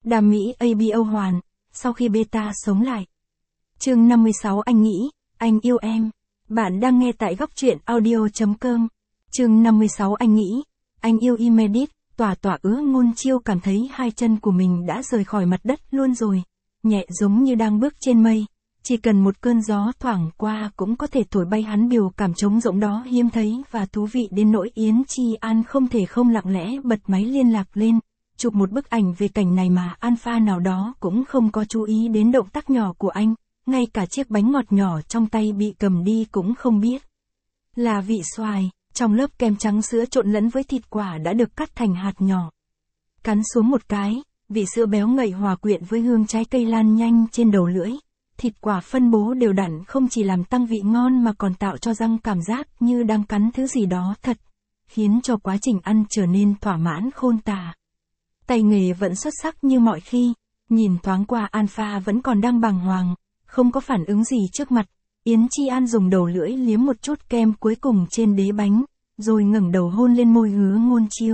Đam mỹ ABO hoàn, sau khi beta sống lại. Chương 56 anh nghĩ, anh yêu em. Bạn đang nghe tại góc truyện audio.com. Chương 56 anh nghĩ, anh yêu Imedit, tỏa ngôn chiêu cảm thấy hai chân của mình đã rời khỏi mặt đất luôn rồi. Nhẹ giống như đang bước trên mây. Chỉ cần một cơn gió thoảng qua cũng có thể thổi bay hắn, biểu cảm trống rỗng đó hiếm thấy và thú vị đến nỗi Yến Chi An không thể không lặng lẽ bật máy liên lạc lên, chụp một bức ảnh về cảnh này mà alpha nào đó cũng không có chú ý đến động tác nhỏ của anh, ngay cả chiếc bánh ngọt nhỏ trong tay bị cầm đi cũng không biết. Là vị xoài, trong lớp kem trắng sữa trộn lẫn với thịt quả đã được cắt thành hạt nhỏ. Cắn xuống một cái, vị sữa béo ngậy hòa quyện với hương trái cây lan nhanh trên đầu lưỡi. Thịt quả phân bố đều đặn không chỉ làm tăng vị ngon mà còn tạo cho răng cảm giác như đang cắn thứ gì đó thật, khiến cho quá trình ăn trở nên thỏa mãn khôn tả. Tay nghề vẫn xuất sắc như mọi khi, nhìn thoáng qua alpha vẫn còn đang bàng hoàng, không có phản ứng gì trước mặt. Yến Chi An dùng đầu lưỡi liếm một chút kem cuối cùng trên đế bánh, rồi ngẩng đầu hôn lên môi Hứa Ngôn Chiêu.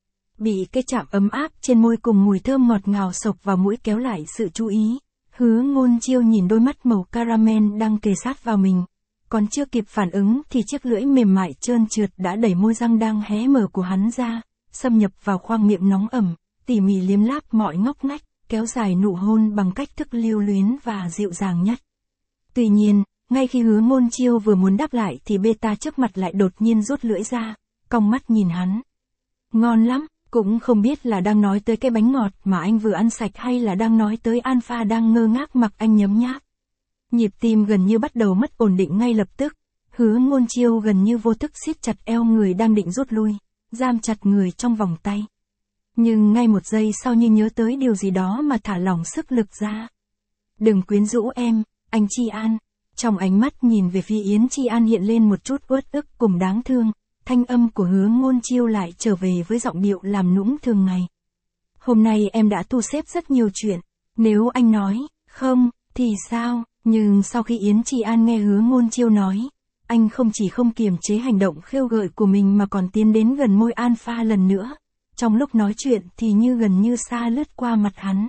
Bị cái chạm ấm áp trên môi cùng mùi thơm ngọt ngào xộc vào mũi kéo lại sự chú ý. Hứa Ngôn Chiêu nhìn đôi mắt màu caramel đang kề sát vào mình. Còn chưa kịp phản ứng thì chiếc lưỡi mềm mại trơn trượt đã đẩy môi răng đang hé mở của hắn ra, xâm nhập vào khoang miệng nóng ẩm, tỉ mỉ liếm láp mọi ngóc ngách, kéo dài nụ hôn bằng cách thức lưu luyến và dịu dàng nhất. Tuy nhiên, ngay khi Hứa Ngôn Chiêu vừa muốn đáp lại thì beta trước mặt lại đột nhiên rút lưỡi ra, cong mắt nhìn hắn. Ngon lắm. Cũng không biết là đang nói tới cái bánh ngọt mà anh vừa ăn sạch hay là đang nói tới alpha đang ngơ ngác mặc anh nhấm nháp. Nhịp tim gần như bắt đầu mất ổn định ngay lập tức. Hứa Ngôn Chiêu gần như vô thức siết chặt eo người đang định rút lui, giam chặt người trong vòng tay. Nhưng ngay một giây sau như nhớ tới điều gì đó mà thả lỏng sức lực ra. Đừng quyến rũ em, anh Chi An. Trong ánh mắt nhìn về phía Yến Chi An hiện lên một chút uất ức cùng đáng thương. Thanh âm của Hứa Ngôn Chiêu lại trở về với giọng điệu làm nũng thường ngày. Hôm nay em đã thu xếp rất nhiều chuyện. Nếu anh nói, không, thì sao? Nhưng sau khi Yến Chi An nghe Hứa Ngôn Chiêu nói, anh không chỉ không kiềm chế hành động khêu gợi của mình mà còn tiến đến gần môi alpha lần nữa. Trong lúc nói chuyện thì như gần như xa lướt qua mặt hắn.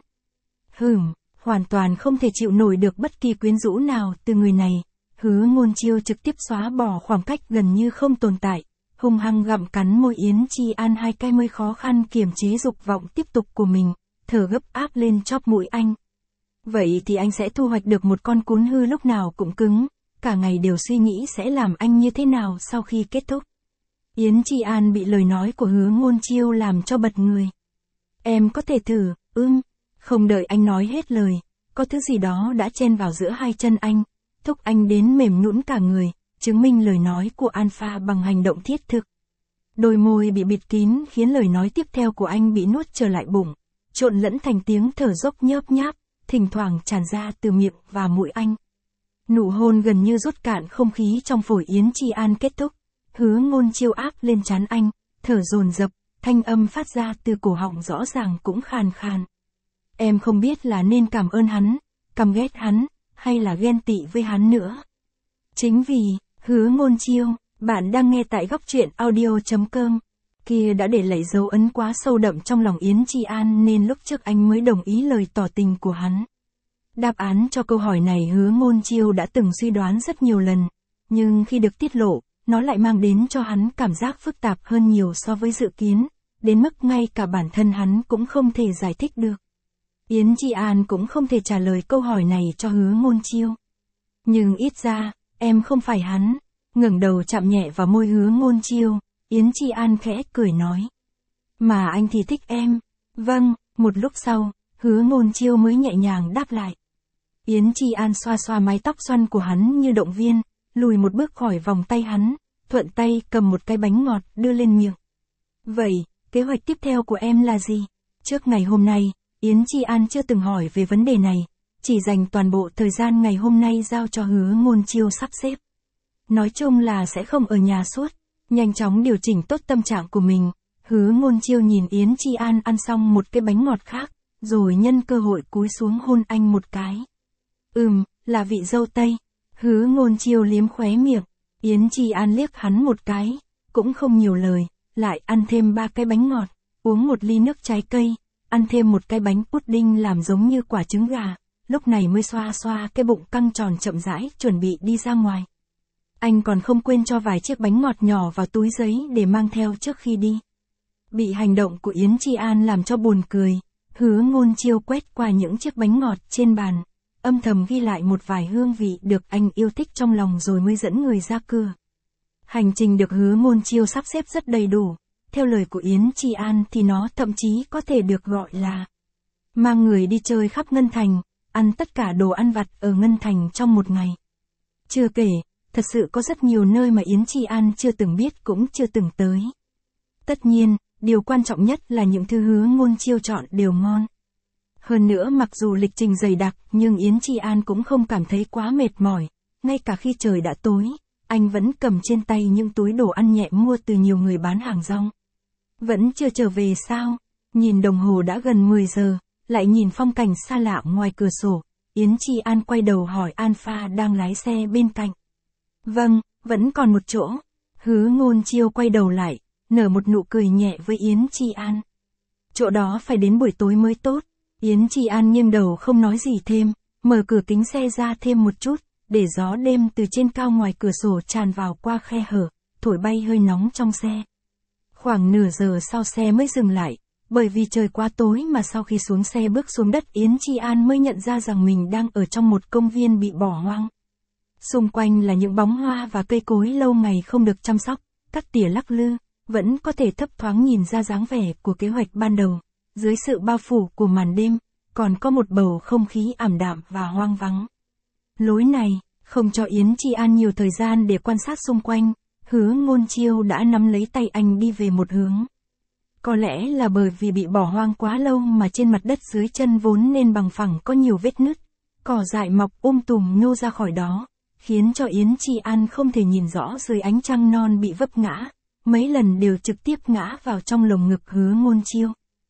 Hoàn toàn không thể chịu nổi được bất kỳ quyến rũ nào từ người này. Hứa Ngôn Chiêu trực tiếp xóa bỏ khoảng cách gần như không tồn tại. Hung hăng gặm cắn môi Yến Chi An, hai cái môi khó khăn kiềm chế dục vọng tiếp tục của mình, thở gấp áp lên chóp mũi anh. Vậy thì anh sẽ thu hoạch được một con cún hư lúc nào cũng cứng, cả ngày đều suy nghĩ sẽ làm anh như thế nào sau khi kết thúc. Yến Chi An bị lời nói của Hứa Ngôn Chiêu làm cho bật người. Em có thể thử, Không đợi anh nói hết lời, có thứ gì đó đã chen vào giữa hai chân anh, thúc anh đến mềm nhũn cả người. Chứng minh lời nói của alpha bằng hành động thiết thực. Đôi môi bị bịt kín khiến lời nói tiếp theo của anh bị nuốt trở lại bụng, trộn lẫn thành tiếng thở dốc nhớp nháp, thỉnh thoảng tràn ra từ miệng và mũi anh. Nụ hôn gần như rút cạn không khí trong phổi Yến Chi An kết thúc. Hứa Ngôn Chiêu áp lên trán anh, thở dồn dập, thanh âm phát ra từ cổ họng rõ ràng cũng khàn khàn. Em không biết là nên cảm ơn hắn, căm ghét hắn, hay là ghen tị với hắn nữa. Chính vì Hứa Ngôn Chiêu, bạn đang nghe tại góc truyện audio.com. Kia đã để lại dấu ấn quá sâu đậm trong lòng Yến Chi An nên lúc trước anh mới đồng ý lời tỏ tình của hắn. Đáp án cho câu hỏi này Hứa Ngôn Chiêu đã từng suy đoán rất nhiều lần, nhưng khi được tiết lộ, nó lại mang đến cho hắn cảm giác phức tạp hơn nhiều so với dự kiến, đến mức ngay cả bản thân hắn cũng không thể giải thích được. Yến Chi An cũng không thể trả lời câu hỏi này cho Hứa Ngôn Chiêu. Nhưng ít ra, em không phải hắn. Ngẩng đầu chạm nhẹ vào môi Hứa Ngôn Chiêu, Yến Chi An khẽ cười nói. Mà anh thì thích em. Vâng, một lúc sau, Hứa Ngôn Chiêu mới nhẹ nhàng đáp lại. Yến Chi An xoa xoa mái tóc xoăn của hắn như động viên, lùi một bước khỏi vòng tay hắn, thuận tay cầm một cái bánh ngọt đưa lên miệng. Vậy, kế hoạch tiếp theo của em là gì? Trước ngày hôm nay, Yến Chi An chưa từng hỏi về vấn đề này, chỉ dành toàn bộ thời gian ngày hôm nay giao cho Hứa Ngôn Chiêu sắp xếp. Nói chung là sẽ không ở nhà suốt, nhanh chóng điều chỉnh tốt tâm trạng của mình. Hứa Ngôn Chiêu nhìn Yến Chi An ăn xong một cái bánh ngọt khác, rồi nhân cơ hội cúi xuống hôn anh một cái. Là vị dâu tây. Hứa Ngôn Chiêu liếm khóe miệng, Yến Chi An liếc hắn một cái, cũng không nhiều lời, lại ăn thêm 3 cái bánh ngọt, uống một ly nước trái cây, ăn thêm một cái bánh pudding làm giống như quả trứng gà, lúc này mới xoa xoa cái bụng căng tròn chậm rãi chuẩn bị đi ra ngoài. Anh còn không quên cho vài chiếc bánh ngọt nhỏ vào túi giấy để mang theo trước khi đi. Bị hành động của Yến Chi An làm cho buồn cười, Hứa Ngôn Chiêu quét qua những chiếc bánh ngọt trên bàn, âm thầm ghi lại một vài hương vị được anh yêu thích trong lòng rồi mới dẫn người ra cửa. Hành trình được Hứa Ngôn Chiêu sắp xếp rất đầy đủ, theo lời của Yến Chi An thì nó thậm chí có thể được gọi là mang người đi chơi khắp Ngân Thành, ăn tất cả đồ ăn vặt ở Ngân Thành trong một ngày. Chưa kể, thật sự có rất nhiều nơi mà Yến Chi An chưa từng biết cũng chưa từng tới. Tất nhiên, điều quan trọng nhất là những thứ Hứa Ngôn Chiêu chọn đều ngon. Hơn nữa mặc dù lịch trình dày đặc nhưng Yến Chi An cũng không cảm thấy quá mệt mỏi, ngay cả khi trời đã tối, anh vẫn cầm trên tay những túi đồ ăn nhẹ mua từ nhiều người bán hàng rong. Vẫn chưa trở về sao? Nhìn đồng hồ đã gần 10 giờ, lại nhìn phong cảnh xa lạ ngoài cửa sổ, Yến Chi An quay đầu hỏi Alpha đang lái xe bên cạnh. Vâng, vẫn còn một chỗ. Hứa Ngôn Chiêu quay đầu lại, nở một nụ cười nhẹ với Yến Chi An. Chỗ đó phải đến buổi tối mới tốt. Yến Chi An nghiêng đầu không nói gì thêm, mở cửa kính xe ra thêm một chút, để gió đêm từ trên cao ngoài cửa sổ tràn vào qua khe hở, thổi bay hơi nóng trong xe. Khoảng nửa giờ sau xe mới dừng lại, bởi vì trời quá tối mà sau khi xuống xe bước xuống đất Yến Chi An mới nhận ra rằng mình đang ở trong một công viên bị bỏ hoang. Xung quanh là những bóng hoa và cây cối lâu ngày không được chăm sóc, cắt tỉa lắc lư, vẫn có thể thấp thoáng nhìn ra dáng vẻ của kế hoạch ban đầu. Dưới sự bao phủ của màn đêm, còn có một bầu không khí ảm đạm và hoang vắng. Lối này, không cho Yến Chi An nhiều thời gian để quan sát xung quanh, Hứa Ngôn Chiêu đã nắm lấy tay anh đi về một hướng. Có lẽ là bởi vì bị bỏ hoang quá lâu mà trên mặt đất dưới chân vốn nên bằng phẳng có nhiều vết nứt, cỏ dại mọc tùm nhô ra khỏi đó, khiến cho Yến Chi An không thể nhìn rõ dưới ánh trăng non bị vấp ngã, mấy lần đều trực tiếp ngã vào trong lồng ngực Hứa Ngôn Chiêu.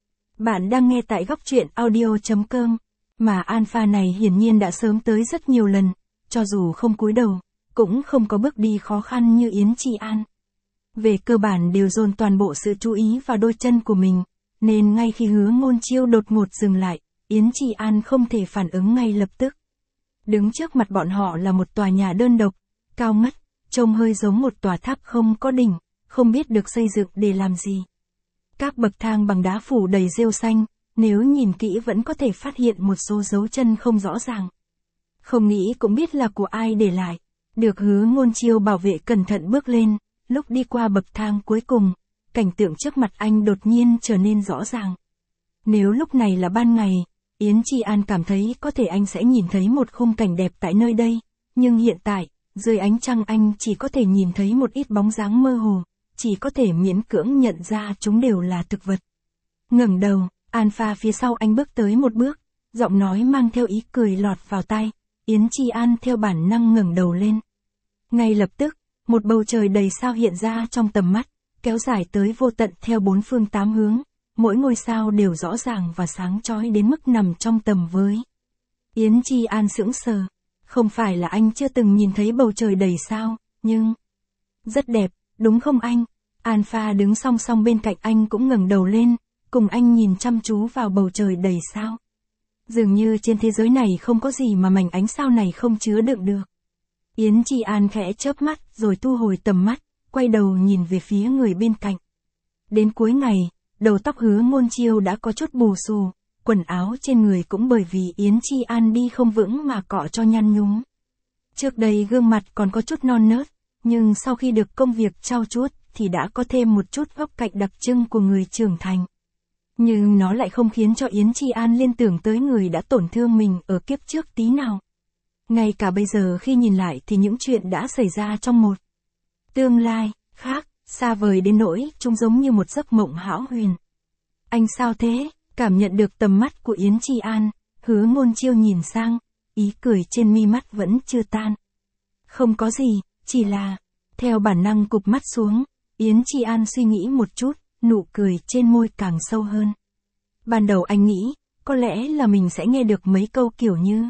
Bạn đang nghe tại góc truyện audio.com, mà Alpha này hiển nhiên đã sớm tới rất nhiều lần, cho dù không cúi đầu, cũng không có bước đi khó khăn như Yến Chi An. Về cơ bản đều dồn toàn bộ sự chú ý vào đôi chân của mình, nên ngay khi Hứa Ngôn Chiêu đột ngột dừng lại, Yến Chi An không thể phản ứng ngay lập tức. Đứng trước mặt bọn họ là một tòa nhà đơn độc, cao ngất, trông hơi giống một tòa tháp không có đỉnh, không biết được xây dựng để làm gì. Các bậc thang bằng đá phủ đầy rêu xanh, nếu nhìn kỹ vẫn có thể phát hiện một số dấu chân không rõ ràng. Không nghĩ cũng biết là của ai để lại. Được Hứa Ngôn Chiêu bảo vệ cẩn thận bước lên, lúc đi qua bậc thang cuối cùng, cảnh tượng trước mặt anh đột nhiên trở nên rõ ràng. Nếu lúc này là ban ngày, Yến Chi An cảm thấy có thể anh sẽ nhìn thấy một khung cảnh đẹp tại nơi đây, nhưng hiện tại, dưới ánh trăng anh chỉ có thể nhìn thấy một ít bóng dáng mơ hồ, chỉ có thể miễn cưỡng nhận ra chúng đều là thực vật. Ngẩng đầu, Alpha phía sau anh bước tới một bước, giọng nói mang theo ý cười lọt vào tai, Yến Chi An theo bản năng ngẩng đầu lên. Ngay lập tức, một bầu trời đầy sao hiện ra trong tầm mắt, kéo dài tới vô tận theo bốn phương tám hướng, mỗi ngôi sao đều rõ ràng và sáng chói đến mức nằm trong tầm với. Yến Chi An sững sờ, không phải là anh chưa từng nhìn thấy bầu trời đầy sao, nhưng rất đẹp, đúng không anh? Alpha đứng song song bên cạnh anh cũng ngẩng đầu lên, cùng anh nhìn chăm chú vào bầu trời đầy sao. Dường như trên thế giới này không có gì mà mảnh ánh sao này không chứa đựng được. Yến Chi An khẽ chớp mắt rồi thu hồi tầm mắt, quay đầu nhìn về phía người bên cạnh. Đến cuối ngày, đầu tóc Hứa Ngôn Chiêu đã có chút bù xù, quần áo trên người cũng bởi vì Yến Chi An đi không vững mà cọ cho nhăn nhúm. Trước đây gương mặt còn có chút non nớt, nhưng sau khi được công việc trau chuốt thì đã có thêm một chút góc cạnh đặc trưng của người trưởng thành. Nhưng nó lại không khiến cho Yến Chi An liên tưởng tới người đã tổn thương mình ở kiếp trước tí nào. Ngay cả bây giờ khi nhìn lại thì những chuyện đã xảy ra trong một tương lai khác, xa vời đến nỗi chúng giống như một giấc mộng hão huyền. Anh sao thế? Cảm nhận được tầm mắt của Yến Chi An, Hứa Ngôn Chiêu nhìn sang, ý cười trên mi mắt vẫn chưa tan. Không có gì, chỉ là, theo bản năng cụp mắt xuống, Yến Chi An suy nghĩ một chút, nụ cười trên môi càng sâu hơn. Ban đầu anh nghĩ, có lẽ là mình sẽ nghe được mấy câu kiểu như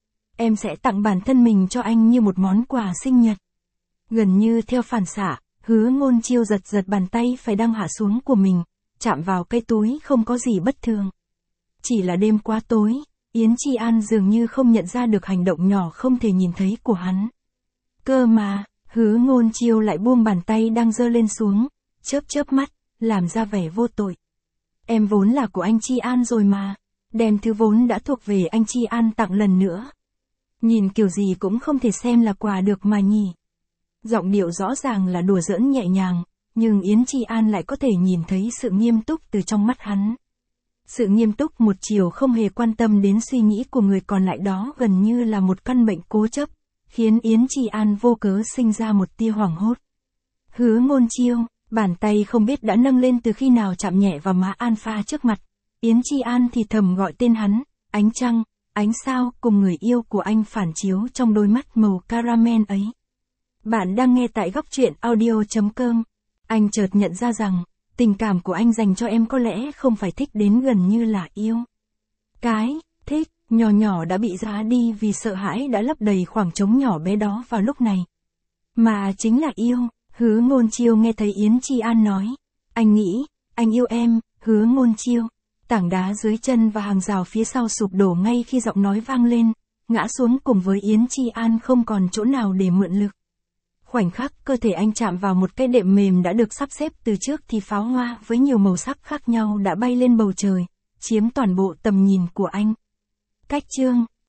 em sẽ tặng bản thân mình cho anh như một món quà sinh nhật. Gần như theo phản xạ, Hứa Ngôn Chiêu giật bàn tay phải đang hạ xuống của mình, chạm vào cái túi không có gì bất thường. Chỉ là đêm quá tối, Yến Chi An dường như không nhận ra được hành động nhỏ không thể nhìn thấy của hắn. Cơ mà, Hứa Ngôn Chiêu lại buông bàn tay đang giơ lên xuống, chớp chớp mắt, làm ra vẻ vô tội. Em vốn là của anh Chi An rồi mà, đem thứ vốn đã thuộc về anh Chi An tặng lần nữa. Nhìn kiểu gì cũng không thể xem là quà được mà nhỉ. Giọng điệu rõ ràng là đùa giỡn nhẹ nhàng, nhưng Yến Chi An lại có thể nhìn thấy sự nghiêm túc từ trong mắt hắn. Sự nghiêm túc một chiều không hề quan tâm đến suy nghĩ của người còn lại, đó gần như là một căn bệnh cố chấp, khiến Yến Chi An vô cớ sinh ra một tia hoảng hốt. Hứa Ngôn Chiêu, bàn tay không biết đã nâng lên từ khi nào chạm nhẹ vào má Alpha trước mặt. Yến Chi An thì thầm gọi tên hắn, ánh trăng, ánh sao cùng người yêu của anh phản chiếu trong đôi mắt màu caramel ấy. Bạn đang nghe tại góc truyện audio.com. Anh chợt nhận ra rằng, tình cảm của anh dành cho em có lẽ không phải thích đến gần như là yêu. Cái thích nhỏ nhỏ đã bị giã đi vì sợ hãi đã lấp đầy khoảng trống nhỏ bé đó vào lúc này. Mà chính là yêu. Hứa Ngôn Chiêu nghe thấy Yến Chi An nói, anh nghĩ, anh yêu em. Hứa Ngôn Chiêu, tảng đá dưới chân và hàng rào phía sau sụp đổ ngay khi giọng nói vang lên, ngã xuống cùng với Yến Chi An không còn chỗ nào để mượn lực. Khoảnh khắc cơ thể anh chạm vào một cái đệm mềm đã được sắp xếp từ trước thì pháo hoa với nhiều màu sắc khác nhau đã bay lên bầu trời, chiếm toàn bộ tầm nhìn của anh. Cách chương